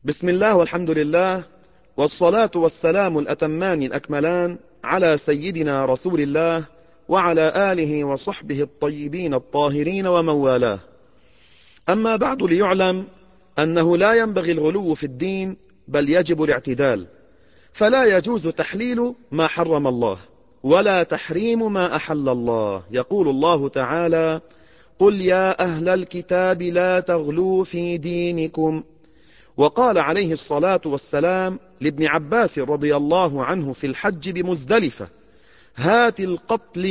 بسم الله والحمد لله، والصلاة والسلام الأتمان الأكملان على سيدنا رسول الله وعلى آله وصحبه الطيبين الطاهرين ومن والاه. أما بعد، ليعلم أنه لا ينبغي الغلو في الدين، بل يجب الاعتدال، فلا يجوز تحليل ما حرم الله ولا تحريم ما أحل الله. يقول الله تعالى: قل يا أهل الكتاب لا تغلوا في دينكم. وقال عليه الصلاة والسلام لابن عباس رضي الله عنه في الحج بمزدلفة: هات القتل،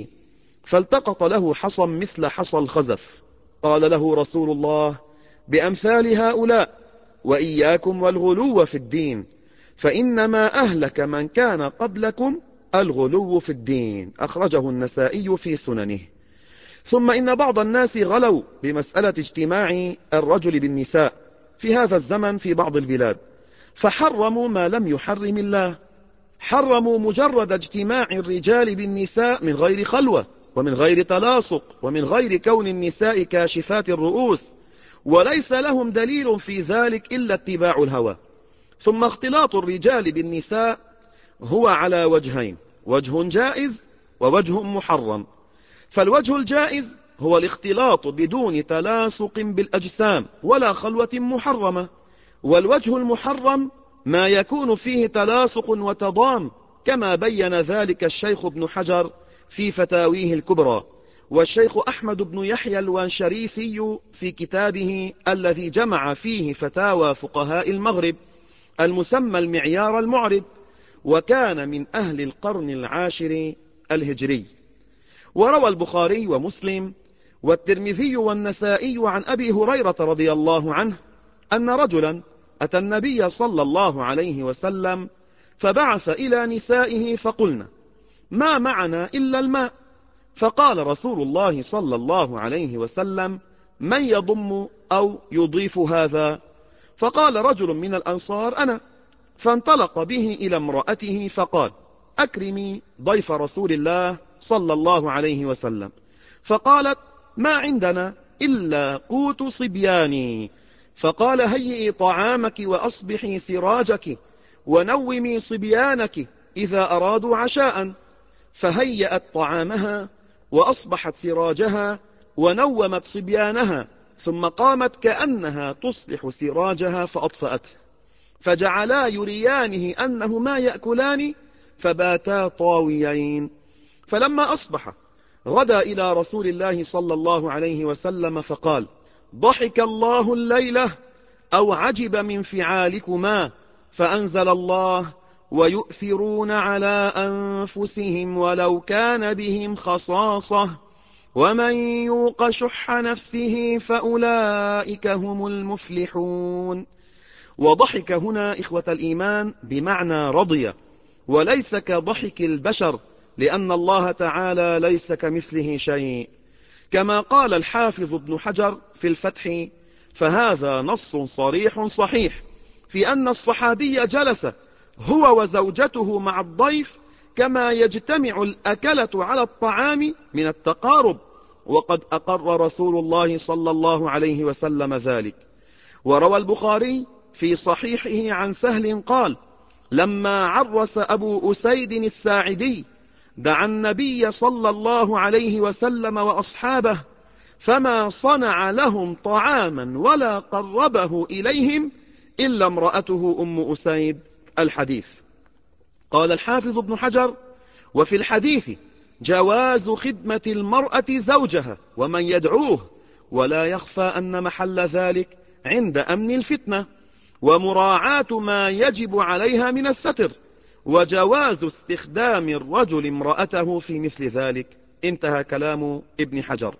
فالتقط له حصى مثل حصى الخزف. قال له رسول الله: بأمثال هؤلاء وإياكم والغلو في الدين، فإنما أهلك من كان قبلكم الغلو في الدين. أخرجه النسائي في سننه. ثم إن بعض الناس غلوا بمسألة اجتماع الرجل بالنساء في هذا الزمن في بعض البلاد، فحرموا ما لم يحرم الله. حرموا مجرد اجتماع الرجال بالنساء من غير خلوة ومن غير تلاصق ومن غير كون النساء كاشفات الرؤوس، وليس لهم دليل في ذلك إلا اتباع الهوى. ثم اختلاط الرجال بالنساء هو على وجهين: وجه جائز ووجه محرم. فالوجه الجائز هو الاختلاط بدون تلاصق بالأجسام ولا خلوة محرمة، والوجه المحرم ما يكون فيه تلاصق وتضام، كما بين ذلك الشيخ ابن حجر في فتاويه الكبرى، والشيخ أحمد بن يحيى الوانشريسي في كتابه الذي جمع فيه فتاوى فقهاء المغرب المسمى المعيار المعرب، وكان من أهل القرن العاشر الهجري. وروى البخاري ومسلم والترمذي والنسائي عن أبي هريرة رضي الله عنه أن رجلا أتى النبي صلى الله عليه وسلم فبعث إلى نسائه فقلنا: ما معنا إلا الماء. فقال رسول الله صلى الله عليه وسلم: من يضم أو يضيف هذا؟ فقال رجل من الأنصار: أنا. فانطلق به إلى امرأته فقال: أكرمي ضيف رسول الله صلى الله عليه وسلم. فقالت: ما عندنا إلا قوت صبياني. فقال: هيئي طعامك وأصبحي سراجك ونومي صبيانك إذا أرادوا عشاء. فهيأت طعامها وأصبحت سراجها ونومت صبيانها، ثم قامت كأنها تصلح سراجها فأطفأته، فجعلا يريانه أنهما يأكلان، فباتا طاويين. فلما أصبح غدا إلى رسول الله صلى الله عليه وسلم فقال: ضحك الله الليلة أو عجب من فعالكما. فأنزل الله: ويؤثرون على أنفسهم ولو كان بهم خصاصة ومن يوق شح نفسه فأولئك هم المفلحون. وضحك هنا إخوة الإيمان بمعنى رضي، وليس كضحك البشر، لأن الله تعالى ليس كمثله شيء. كما قال الحافظ ابن حجر في الفتح: فهذا نص صريح صحيح في أن الصحابي جلس هو وزوجته مع الضيف كما يجتمع الأكلة على الطعام من التقارب، وقد أقر رسول الله صلى الله عليه وسلم ذلك. وروى البخاري في صحيحه عن سهل قال: لما عرس أبو أسيد الساعدي دعا النبي صلى الله عليه وسلم وأصحابه، فما صنع لهم طعاما ولا قربه إليهم إلا امرأته أم أسيد. الحديث. قال الحافظ ابن حجر: وفي الحديث جواز خدمة المرأة زوجها ومن يدعوه، ولا يخفى أن محل ذلك عند أمن الفتنة ومراعاة ما يجب عليها من الستر، وجواز استخدام الرجل امرأته في مثل ذلك. انتهى كلام ابن حجر.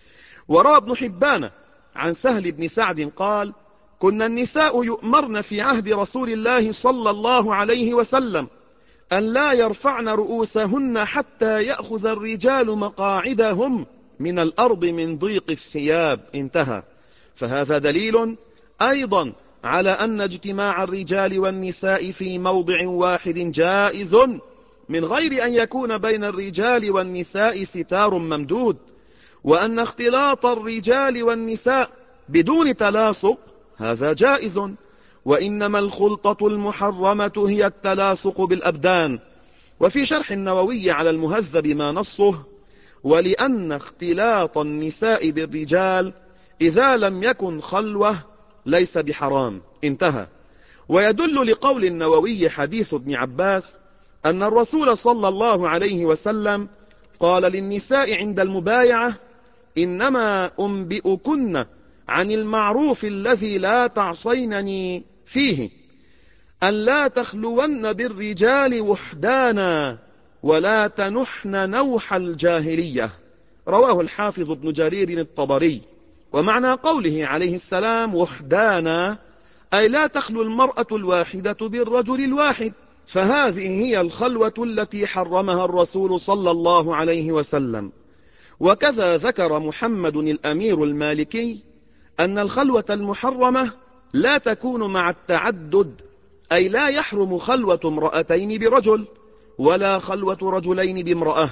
وروى ابن حبان عن سهل بن سعد قال: كنا النساء يؤمرن في عهد رسول الله صلى الله عليه وسلم أن لا يرفعن رؤوسهن حتى يأخذ الرجال مقاعدهم من الأرض من ضيق الثياب. انتهى. فهذا دليل أيضا على أن اجتماع الرجال والنساء في موضع واحد جائز، من غير أن يكون بين الرجال والنساء ستار ممدود، وأن اختلاط الرجال والنساء بدون تلاصق هذا جائز، وإنما الخلطة المحرمة هي التلاصق بالأبدان. وفي شرح النووي على المهذب ما نصه: ولأن اختلاط النساء بالرجال إذا لم يكن خلوة ليس بحرام، انتهى. ويدل لقول النووي حديث ابن عباس أن الرسول صلى الله عليه وسلم قال للنساء عند المبايعة: إنما أنبئكن عن المعروف الذي لا تعصينني فيه، أن لا تخلون بالرجال وحدانا ولا تنحن نوح الجاهلية. رواه الحافظ ابن جرير الطبري. ومعنى قوله عليه السلام وحدانا أي لا تخلو المرأة الواحدة بالرجل الواحد، فهذه هي الخلوة التي حرمها الرسول صلى الله عليه وسلم. وكذا ذكر محمد الأمير المالكي أن الخلوة المحرمة لا تكون مع التعدد، أي لا يحرم خلوة امرأتين برجل ولا خلوة رجلين بامرأة،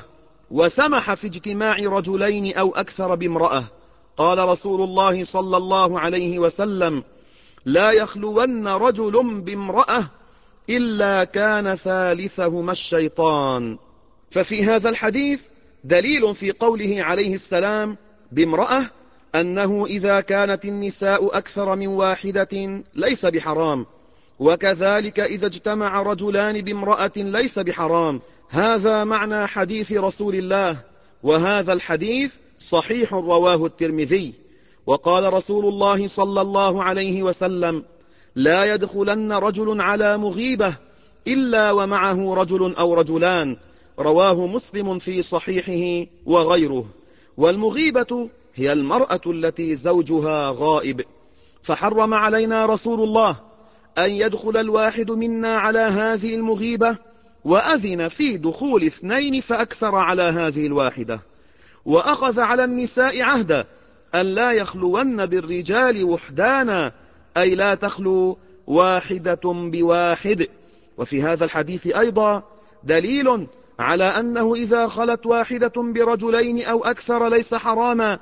وسمح في اجتماع رجلين أو أكثر بامرأة. قال رسول الله صلى الله عليه وسلم: لا يخلون رجل بامرأة إلا كان ثالثهما الشيطان. ففي هذا الحديث دليل في قوله عليه السلام بامرأة أنه إذا كانت النساء أكثر من واحدة ليس بحرام، وكذلك إذا اجتمع رجلان بامرأة ليس بحرام. هذا معنى حديث رسول الله، وهذا الحديث صحيح رواه الترمذي. وقال رسول الله صلى الله عليه وسلم: لا يدخلن رجل على مغيبة إلا ومعه رجل أو رجلان. رواه مسلم في صحيحه وغيره. والمغيبة هي المرأة التي زوجها غائب، فحرم علينا رسول الله أن يدخل الواحد منا على هذه المغيبة، وأذن في دخول 2 فأكثر على هذه الواحدة. وأخذ على النساء عهدا أن لا يخلون بالرجال وحدانا، أي لا تخلو واحدة بواحد. وفي هذا الحديث أيضا دليل على أنه إذا خلت واحدة برجلين أو أكثر ليس حراما،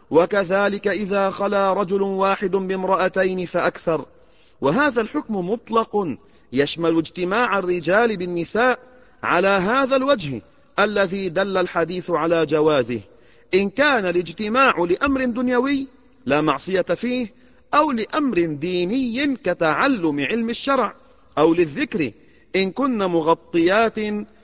وكذلك إذا خلا رجل واحد بامرأتين فأكثر. وهذا الحكم مطلق يشمل اجتماع الرجال بالنساء على هذا الوجه الذي دل الحديث على جوازه، إن كان الاجتماع لأمر دنيوي لا معصية فيه، أو لأمر ديني كتعلم علم الشرع، أو للذكر إن كن مغطيات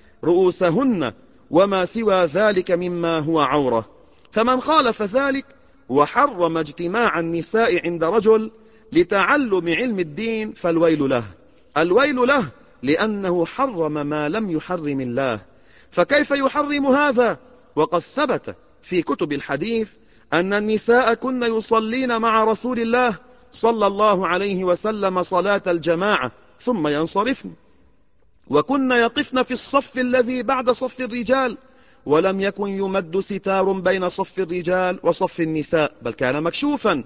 رؤوسهن، وما سوى ذلك مما هو عورة. فمن خالف ذلك وحرم اجتماع النساء عند رجل لتعلم علم الدين فالويل له. الويل له لأنه حرم ما لم يحرم الله. فكيف يحرم هذا وقد ثبت في كتب الحديث أن النساء كن يصلين مع رسول الله صلى الله عليه وسلم صلاة الجماعة ثم ينصرفن، وكن يقفن في الصف الذي بعد صف الرجال، ولم يكن يمد ستار بين صف الرجال وصف النساء، بل كان مكشوفا.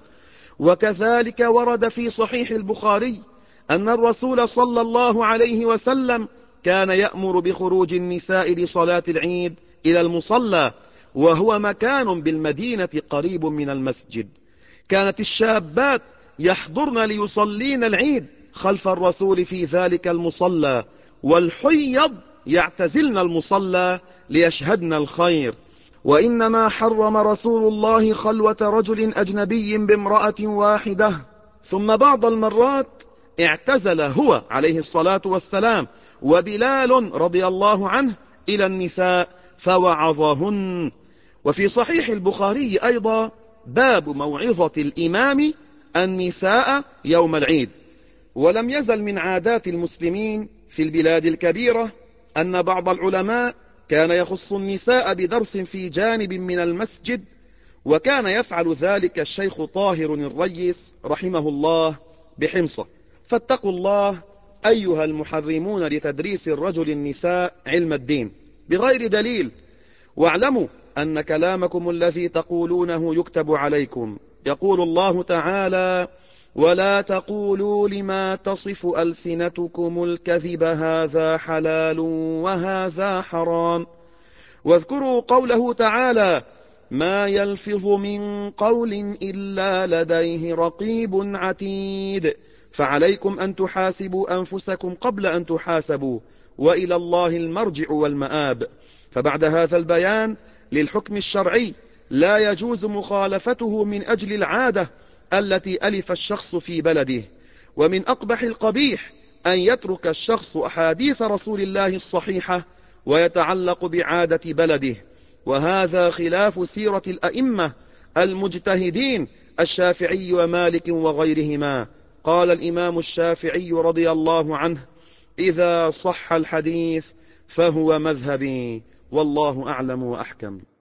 وكذلك ورد في صحيح البخاري أن الرسول صلى الله عليه وسلم كان يأمر بخروج النساء لصلاة العيد إلى المصلى، وهو مكان بالمدينة قريب من المسجد. كانت الشابات يحضرن ليصلين العيد خلف الرسول في ذلك المصلى، والحيض يعتزلن المصلى ليشهدن الخير. وإنما حرم رسول الله خلوة رجل أجنبي بامرأة واحدة، ثم بعض المرات اعتزل هو عليه الصلاة والسلام وبلال رضي الله عنه إلى النساء فوعظهن. وفي صحيح البخاري أيضا باب موعظة الإمام النساء يوم العيد. ولم يزل من عادات المسلمين في البلاد الكبيرة أن بعض العلماء كان يخص النساء بدرس في جانب من المسجد، وكان يفعل ذلك الشيخ طاهر الريس رحمه الله بحمصة. فاتقوا الله أيها المحرمون لتدريس الرجل النساء علم الدين بغير دليل، واعلموا أن كلامكم الذي تقولونه يكتب عليكم. يقول الله تعالى: ولا تقولوا لما تصف ألسنتكم الكذب هذا حلال وهذا حرام. واذكروا قوله تعالى: ما يلفظ من قول إلا لديه رقيب عتيد. فعليكم أن تحاسبوا أنفسكم قبل أن تحاسبوا، وإلى الله المرجع والمآب. فبعد هذا البيان للحكم الشرعي لا يجوز مخالفته من أجل العادة التي ألف الشخص في بلده. ومن أقبح القبيح أن يترك الشخص أحاديث رسول الله الصحيحة ويتعلق بعادة بلده، وهذا خلاف سيرة الأئمة المجتهدين الشافعي ومالك وغيرهما. قال الإمام الشافعي رضي الله عنه: إذا صح الحديث فهو مذهبي، والله أعلم وأحكم.